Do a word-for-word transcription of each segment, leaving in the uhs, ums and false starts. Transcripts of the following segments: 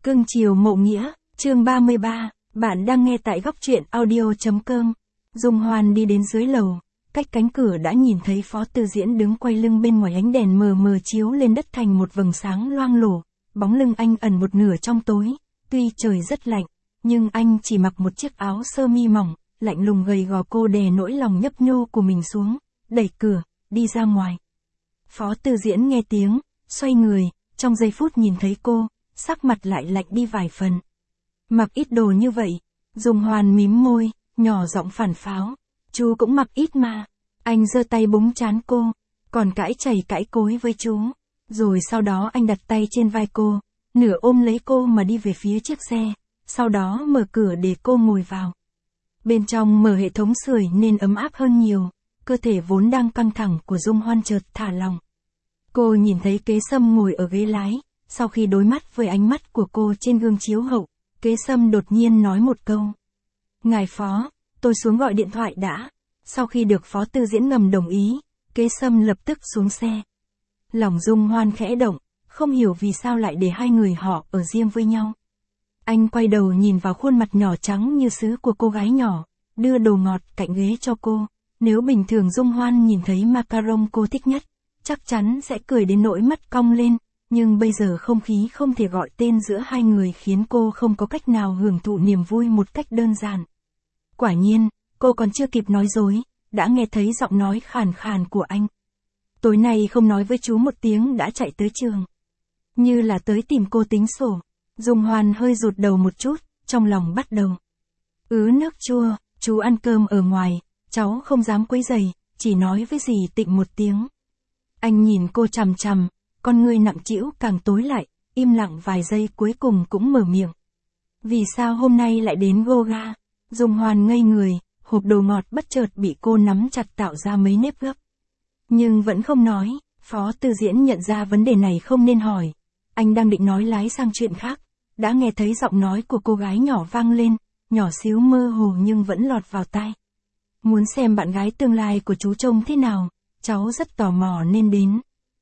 Cưng chiều mộ nghĩa, chương ba mươi ba, bạn đang nghe tại góc truyện audio.com. Dung Hoan đi đến dưới lầu, cách cánh cửa đã nhìn thấy Phó Tư Diễn đứng quay lưng bên ngoài, ánh đèn mờ mờ chiếu lên đất thành một vầng sáng loang lổ, bóng lưng anh ẩn một nửa trong tối, tuy trời rất lạnh, nhưng anh chỉ mặc một chiếc áo sơ mi mỏng, lạnh lùng gầy gò. Cô đè nỗi lòng nhấp nhô của mình xuống, đẩy cửa, đi ra ngoài. Phó Tư Diễn nghe tiếng, xoay người, trong giây phút nhìn thấy cô, sắc mặt lại lạnh đi vài phần. Mặc ít đồ như vậy, Dung Hoan mím môi, nhỏ giọng phản pháo, chú cũng mặc ít mà. Anh giơ tay búng trán cô, còn cãi chảy cãi cối với chú. Rồi sau đó anh đặt tay trên vai cô, nửa ôm lấy cô mà đi về phía chiếc xe, sau đó mở cửa để cô ngồi vào. Bên trong mở hệ thống sưởi nên ấm áp hơn nhiều, cơ thể vốn đang căng thẳng của Dung Hoan chợt thả lỏng. Cô nhìn thấy Kế Sâm ngồi ở ghế lái, sau khi đối mắt với ánh mắt của cô trên gương chiếu hậu, Kế Sâm đột nhiên nói một câu. Ngài Phó, tôi xuống gọi điện thoại đã. Sau khi được Phó Tư Diễn ngầm đồng ý, Kế Sâm lập tức xuống xe. Lòng Dung Hoan khẽ động, không hiểu vì sao lại để hai người họ ở riêng với nhau. Anh quay đầu nhìn vào khuôn mặt nhỏ trắng như sứ của cô gái nhỏ, đưa đồ ngọt cạnh ghế cho cô. Nếu bình thường Dung Hoan nhìn thấy macaron cô thích nhất, chắc chắn sẽ cười đến nỗi mắt cong lên, nhưng bây giờ không khí không thể gọi tên giữa hai người khiến cô không có cách nào hưởng thụ niềm vui một cách đơn giản. Quả nhiên, cô còn chưa kịp nói dối, đã nghe thấy giọng nói khàn khàn của anh. Tối nay không nói với chú một tiếng đã chạy tới trường. Như là tới tìm cô tính sổ. Dung Hoan hơi rụt đầu một chút, trong lòng bắt đầu. Ứ nước chua, chú ăn cơm ở ngoài, cháu không dám quấy rầy, chỉ nói với dì Tịnh một tiếng. Anh nhìn cô chằm chằm, con ngươi nặng trĩu càng tối lại, im lặng vài giây cuối cùng cũng mở miệng. Vì sao hôm nay lại đến Goga? Dung Hoan ngây người, hộp đồ ngọt bất chợt bị cô nắm chặt tạo ra mấy nếp gấp. Nhưng vẫn không nói, Phó Tư Diễn nhận ra vấn đề này không nên hỏi. Anh đang định nói lái sang chuyện khác, đã nghe thấy giọng nói của cô gái nhỏ vang lên, nhỏ xíu mơ hồ nhưng vẫn lọt vào tai. Muốn xem bạn gái tương lai của chú trông thế nào, cháu rất tò mò nên đến.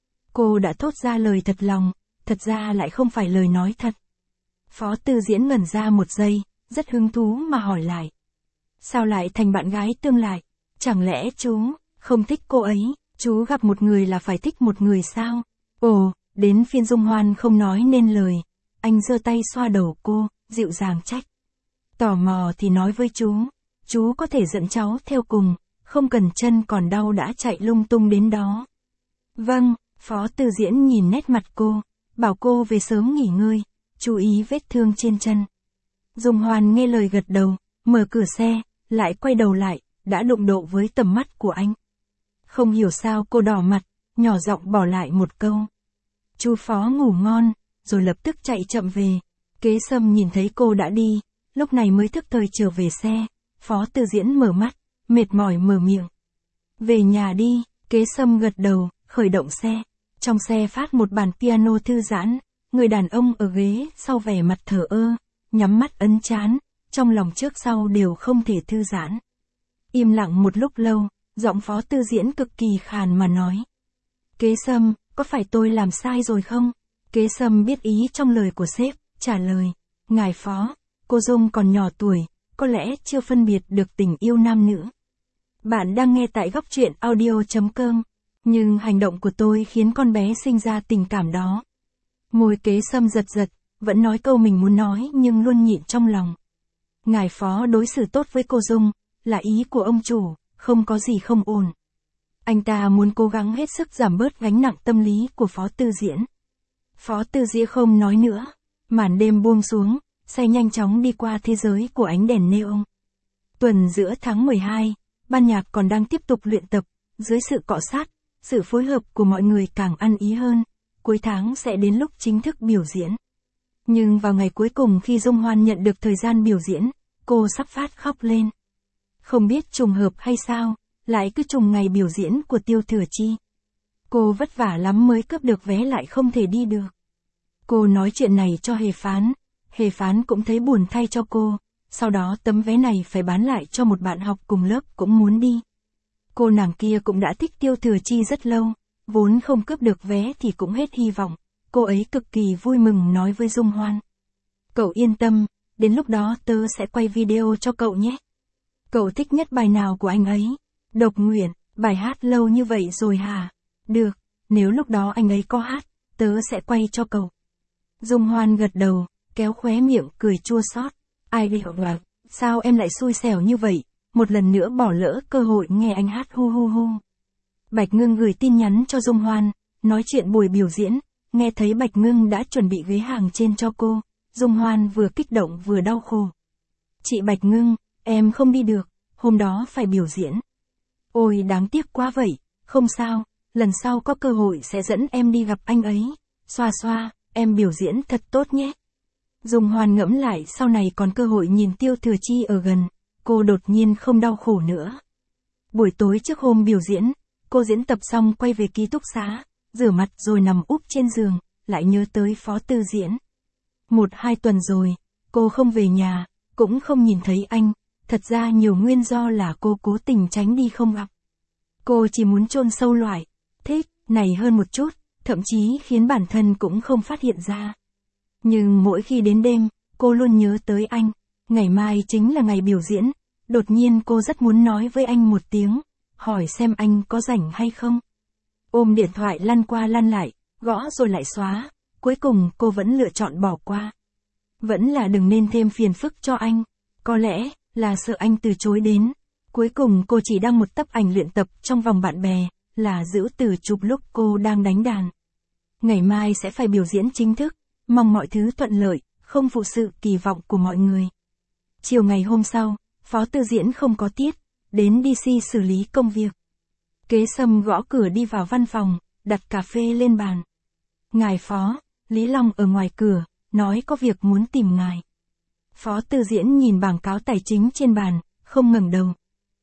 Cô đã thốt ra lời thật lòng, thật ra lại không phải lời nói thật. Phó Tư Diễn ngẩn ra một giây, rất hứng thú mà hỏi lại. Sao lại thành bạn gái tương lai? Chẳng lẽ chú không thích cô ấy? Chú gặp một người là phải thích một người sao? Ồ, đến phiên Dung Hoan không nói nên lời. Anh giơ tay xoa đầu cô, dịu dàng trách. Tò mò thì nói với chú. Chú có thể dẫn cháu theo cùng, không cần chân còn đau đã chạy lung tung đến đó. Vâng, Phó Tư Diễn nhìn nét mặt cô, bảo cô về sớm nghỉ ngơi, chú ý vết thương trên chân. Dung Hoan nghe lời gật đầu, mở cửa xe, lại quay đầu lại, đã đụng độ với tầm mắt của anh. Không hiểu sao cô đỏ mặt, nhỏ giọng bỏ lại một câu. Chú Phó ngủ ngon, rồi lập tức chạy chậm về. Kế Sâm nhìn thấy cô đã đi, lúc này mới thức thời trở về xe. Phó Tư Diễn mở mắt, mệt mỏi mở miệng. Về nhà đi, Kế Sâm gật đầu, khởi động xe. Trong xe phát một bản piano thư giãn, người đàn ông ở ghế sau vẻ mặt thờ ơ, nhắm mắt ấn trán, trong lòng trước sau đều không thể thư giãn. Im lặng một lúc lâu, giọng Phó Tư Diễn cực kỳ khàn mà nói. Kế Sâm, có phải tôi làm sai rồi không? Kế Sâm biết ý trong lời của sếp, trả lời. Ngài Phó, cô Dung còn nhỏ tuổi, có lẽ chưa phân biệt được tình yêu nam nữ. Bạn đang nghe tại góc truyện audio.com. Nhưng hành động của tôi khiến con bé sinh ra tình cảm đó. Môi Kế Sâm giật giật, vẫn nói câu mình muốn nói nhưng luôn nhịn trong lòng. Ngài Phó đối xử tốt với cô Dung, là ý của ông chủ, không có gì không ổn. Anh ta muốn cố gắng hết sức giảm bớt gánh nặng tâm lý của Phó Tư Diễn. Phó Tư Diễn không nói nữa, màn đêm buông xuống, xe nhanh chóng đi qua thế giới của ánh đèn neon. Tuần giữa tháng mười hai, ban nhạc còn đang tiếp tục luyện tập, dưới sự cọ sát, sự phối hợp của mọi người càng ăn ý hơn, cuối tháng sẽ đến lúc chính thức biểu diễn. Nhưng vào ngày cuối cùng khi Dung Hoan nhận được thời gian biểu diễn, cô sắp phát khóc lên. Không biết trùng hợp hay sao, lại cứ trùng ngày biểu diễn của Tiêu Thừa Chi. Cô vất vả lắm mới cướp được vé lại không thể đi được. Cô nói chuyện này cho Hề Phán, Hề Phán cũng thấy buồn thay cho cô, sau đó tấm vé này phải bán lại cho một bạn học cùng lớp cũng muốn đi. Cô nàng kia cũng đã thích Tiêu Thừa Chi rất lâu, vốn không cướp được vé thì cũng hết hy vọng, cô ấy cực kỳ vui mừng nói với Dung Hoan. Cậu yên tâm, đến lúc đó tớ sẽ quay video cho cậu nhé. Cậu thích nhất bài nào của anh ấy? Độc Nguyện, bài hát lâu như vậy rồi hả? Được, nếu lúc đó anh ấy có hát, tớ sẽ quay cho cậu. Dung Hoan gật đầu, kéo khóe miệng cười chua xót. Ai đi học à? Sao em lại xui xẻo như vậy? Một lần nữa bỏ lỡ cơ hội nghe anh hát hu hu hu. Bạch Ngưng gửi tin nhắn cho Dung Hoan, nói chuyện buổi biểu diễn, nghe thấy Bạch Ngưng đã chuẩn bị ghế hàng trên cho cô, Dung Hoan vừa kích động vừa đau khổ. Chị Bạch Ngưng, em không đi được, hôm đó phải biểu diễn. Ôi đáng tiếc quá vậy, không sao, lần sau có cơ hội sẽ dẫn em đi gặp anh ấy. Xoa xoa, em biểu diễn thật tốt nhé. Dung Hoan ngẫm lại sau này còn cơ hội nhìn Tiêu Thừa Chi ở gần, cô đột nhiên không đau khổ nữa. Buổi tối trước hôm biểu diễn, cô diễn tập xong quay về ký túc xá, rửa mặt rồi nằm úp trên giường, lại nhớ tới Phó Tư Diễn. Một hai tuần rồi, cô không về nhà, cũng không nhìn thấy anh, thật ra nhiều nguyên do là cô cố tình tránh đi không gặp. Cô chỉ muốn chôn sâu loại, thích, này hơn một chút, thậm chí khiến bản thân cũng không phát hiện ra. Nhưng mỗi khi đến đêm, cô luôn nhớ tới anh, ngày mai chính là ngày biểu diễn, đột nhiên cô rất muốn nói với anh một tiếng, hỏi xem anh có rảnh hay không. Ôm điện thoại lăn qua lăn lại, gõ rồi lại xóa, cuối cùng cô vẫn lựa chọn bỏ qua. Vẫn là đừng nên thêm phiền phức cho anh, có lẽ là sợ anh từ chối đến. Cuối cùng cô chỉ đăng một tấm ảnh luyện tập trong vòng bạn bè, là giữ từ chụp lúc cô đang đánh đàn. Ngày mai sẽ phải biểu diễn chính thức, mong mọi thứ thuận lợi, không phụ sự kỳ vọng của mọi người. Chiều ngày hôm sau, Phó Tư Diễn không có tiết, đến đê xê xử lý công việc. Kế Sâm gõ cửa đi vào văn phòng, đặt cà phê lên bàn. Ngài Phó, Lý Long ở ngoài cửa, nói có việc muốn tìm ngài. Phó Tư Diễn nhìn bảng cáo tài chính trên bàn, không ngẩng đầu.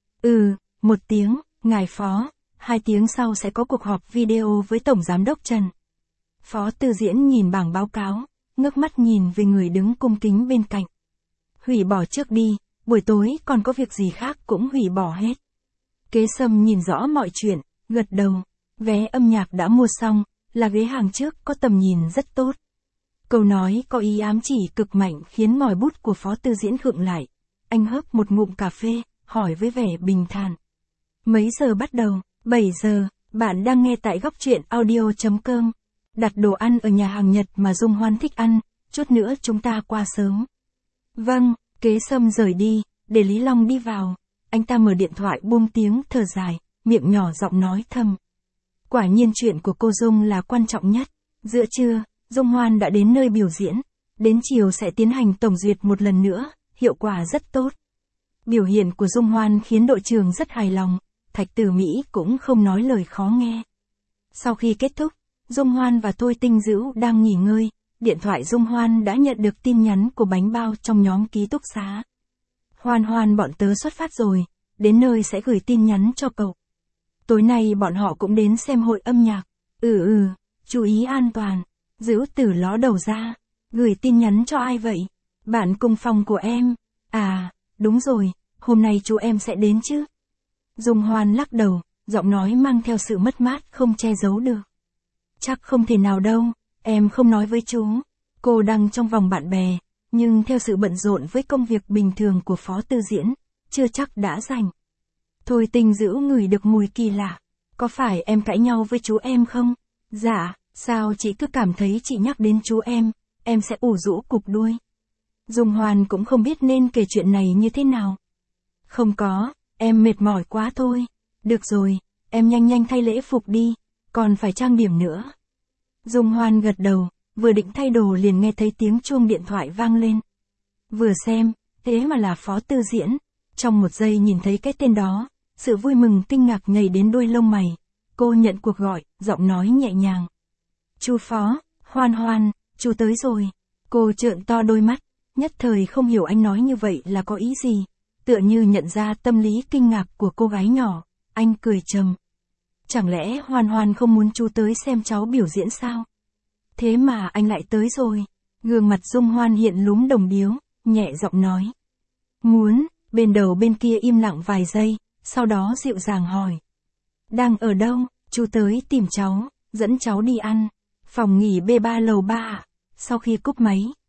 Ừ, một tiếng, ngài Phó, hai tiếng sau sẽ có cuộc họp video với Tổng Giám đốc Trần. Phó Tư Diễn nhìn bảng báo cáo, ngước mắt nhìn về người đứng cung kính bên cạnh. Hủy bỏ trước đi, buổi tối còn có việc gì khác cũng hủy bỏ hết. Kế Sâm nhìn rõ mọi chuyện, gật đầu. Vé âm nhạc đã mua xong, là ghế hàng trước có tầm nhìn rất tốt. Câu nói có ý ám chỉ cực mạnh khiến mỏi bút của Phó Tư Diễn khựng lại. Anh hớp một ngụm cà phê, hỏi với vẻ bình thản. Mấy giờ bắt đầu? bảy giờ, bạn đang nghe tại góc truyện audio chấm com. Đặt đồ ăn ở nhà hàng Nhật mà Dung Hoan thích ăn, chút nữa chúng ta qua sớm. Vâng, Kế Sâm rời đi, để Lý Long đi vào. Anh ta mở điện thoại buông tiếng thở dài, miệng nhỏ giọng nói thầm. Quả nhiên chuyện của cô Dung là quan trọng nhất. Giữa trưa, Dung Hoan đã đến nơi biểu diễn. Đến chiều sẽ tiến hành tổng duyệt một lần nữa, hiệu quả rất tốt. Biểu hiện của Dung Hoan khiến đội trưởng rất hài lòng, Thạch Tử Mỹ cũng không nói lời khó nghe. Sau khi kết thúc, Dung Hoan và Thôi Tinh Dữ đang nghỉ ngơi, điện thoại Dung Hoan đã nhận được tin nhắn của Bánh Bao trong nhóm ký túc xá. Hoan Hoan bọn tớ xuất phát rồi, đến nơi sẽ gửi tin nhắn cho cậu. Tối nay bọn họ cũng đến xem hội âm nhạc. Ừ ừ, chú ý an toàn. Dữ Tử ló đầu ra, gửi tin nhắn cho ai vậy? Bạn cùng phòng của em. À, đúng rồi, hôm nay chú em sẽ đến chứ? Dung Hoan lắc đầu, giọng nói mang theo sự mất mát không che giấu được. Chắc không thể nào đâu, em không nói với chú. Cô đang trong vòng bạn bè, nhưng theo sự bận rộn với công việc bình thường của Phó Tư Diễn, chưa chắc đã rảnh. Thôi Tinh Dữ ngửi được mùi kỳ lạ. Có phải em cãi nhau với chú em không? Dạ, sao chị cứ cảm thấy chị nhắc đến chú em, em sẽ ủ rũ cục đuôi. Dung Hoan cũng không biết nên kể chuyện này như thế nào. Không có, em mệt mỏi quá thôi. Được rồi, em nhanh nhanh thay lễ phục đi, còn phải trang điểm nữa. Dung Hoan gật đầu, vừa định thay đồ liền nghe thấy tiếng chuông điện thoại vang lên. Vừa xem, thế mà là Phó Tư Diễn. Trong một giây nhìn thấy cái tên đó, sự vui mừng kinh ngạc nhảy đến đuôi lông mày. Cô nhận cuộc gọi, giọng nói nhẹ nhàng. Chú Phó, Hoan Hoan, chú tới rồi. Cô trợn to đôi mắt, nhất thời không hiểu anh nói như vậy là có ý gì. Tựa như nhận ra tâm lý kinh ngạc của cô gái nhỏ, anh cười trầm. Chẳng lẽ Hoan Hoan không muốn chú tới xem cháu biểu diễn sao? Thế mà anh lại tới rồi. Gương mặt Dung Hoan hiện lúm đồng điếu, nhẹ giọng nói. Muốn, bên đầu bên kia im lặng vài giây, sau đó dịu dàng hỏi. Đang ở đâu? Chú tới tìm cháu, dẫn cháu đi ăn. Phòng nghỉ B ba lầu ba ạ. Sau khi cúp máy,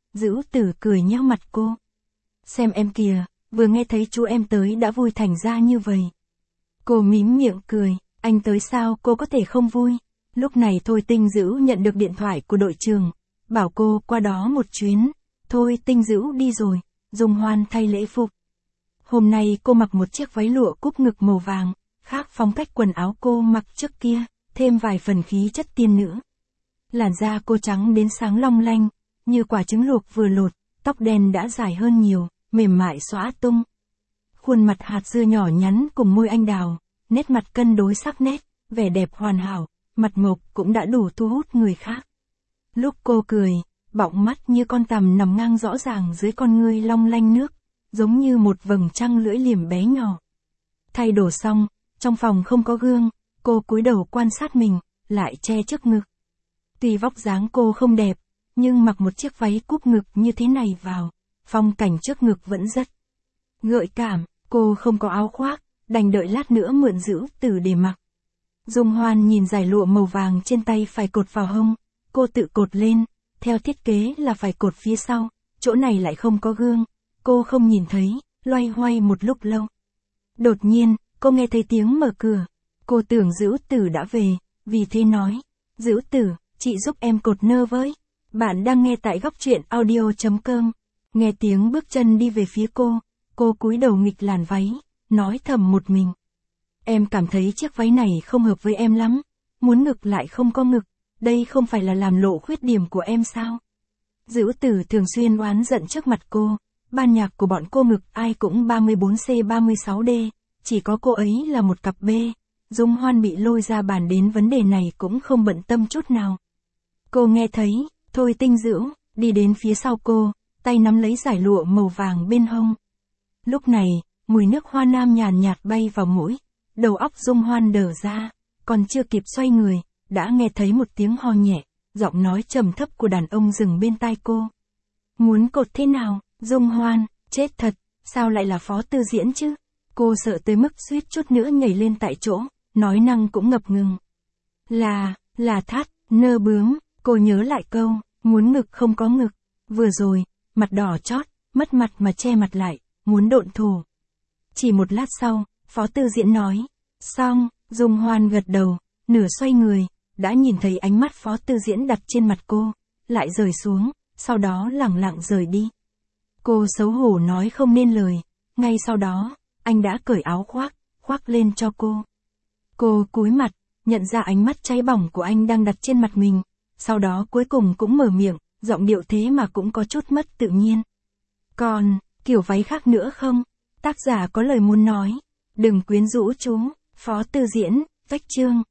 Dữu Tử cười nheo mặt cô. Xem em kìa, vừa nghe thấy chú em tới đã vui thành ra như vậy. Cô mím miệng cười, anh tới sao cô có thể không vui. Lúc này Thôi Tinh Dữu nhận được điện thoại của đội trưởng, bảo cô qua đó một chuyến. Thôi Tinh Dữu đi rồi, Dung Hoan thay lễ phục. Hôm nay cô mặc một chiếc váy lụa cúp ngực màu vàng, khác phong cách quần áo cô mặc trước kia, thêm vài phần khí chất tiên nữ. Làn da cô trắng đến sáng long lanh, như quả trứng luộc vừa lột, tóc đen đã dài hơn nhiều, mềm mại xõa tung. Khuôn mặt hạt dưa nhỏ nhắn cùng môi anh đào, nét mặt cân đối sắc nét, vẻ đẹp hoàn hảo, mặt mộc cũng đã đủ thu hút người khác. Lúc cô cười, bọng mắt như con tằm nằm ngang rõ ràng dưới con ngươi long lanh nước, giống như một vầng trăng lưỡi liềm bé nhỏ. Thay đồ xong, trong phòng không có gương, cô cúi đầu quan sát mình, lại che trước ngực. Tuy vóc dáng cô không đẹp, nhưng mặc một chiếc váy cúp ngực như thế này vào, phong cảnh trước ngực vẫn rất gợi cảm. Cô không có áo khoác, đành đợi lát nữa mượn Dữu Tử để mặc. Dung Hoan nhìn dải lụa màu vàng trên tay phải cột vào hông, cô tự cột lên, theo thiết kế là phải cột phía sau, chỗ này lại không có gương, cô không nhìn thấy, loay hoay một lúc lâu. Đột nhiên, cô nghe thấy tiếng mở cửa, cô tưởng Dữu Tử đã về, vì thế nói, Dữu Tử, chị giúp em cột nơ với. Bạn đang nghe tại góc truyện audio chấm com. Nghe tiếng bước chân đi về phía cô, cô cúi đầu nghịch làn váy, nói thầm một mình. Em cảm thấy chiếc váy này không hợp với em lắm, muốn ngực lại không có ngực, đây không phải là làm lộ khuyết điểm của em sao? Dữu Tử thường xuyên oán giận trước mặt cô, ban nhạc của bọn cô ngực ai cũng ba mươi bốn C ba mươi sáu D, chỉ có cô ấy là một cặp B. Dung Hoan bị lôi ra bàn đến vấn đề này cũng không bận tâm chút nào. Cô nghe thấy, Thôi Tinh Dữu đi đến phía sau cô, tay nắm lấy dải lụa màu vàng bên hông. Lúc này, mùi nước hoa nam nhàn nhạt bay vào mũi, đầu óc Dung Hoan đờ ra, còn chưa kịp xoay người, đã nghe thấy một tiếng ho nhẹ, giọng nói trầm thấp của đàn ông dừng bên tai cô. Muốn cột thế nào, Dung Hoan, chết thật, sao lại là Phó Tư Diễn chứ? Cô sợ tới mức suýt chút nữa nhảy lên tại chỗ, nói năng cũng ngập ngừng. Là, là thắt, nơ bướm, cô nhớ lại câu, muốn ngực không có ngực, vừa rồi, mặt đỏ chót, mất mặt mà che mặt lại, muốn độn thổ. Chỉ một lát sau, Phó Tư Diễn nói, xong, Dung Hoan gật đầu, nửa xoay người, đã nhìn thấy ánh mắt Phó Tư Diễn đặt trên mặt cô, lại rời xuống, sau đó lẳng lặng rời đi. Cô xấu hổ nói không nên lời, ngay sau đó, anh đã cởi áo khoác, khoác lên cho cô. Cô cúi mặt, nhận ra ánh mắt cháy bỏng của anh đang đặt trên mặt mình, sau đó cuối cùng cũng mở miệng, giọng điệu thế mà cũng có chút mất tự nhiên. Còn, kiểu váy khác nữa không? Tác giả có lời muốn nói. Đừng quyến rũ chú, Phó Tư Diễn, vách chương.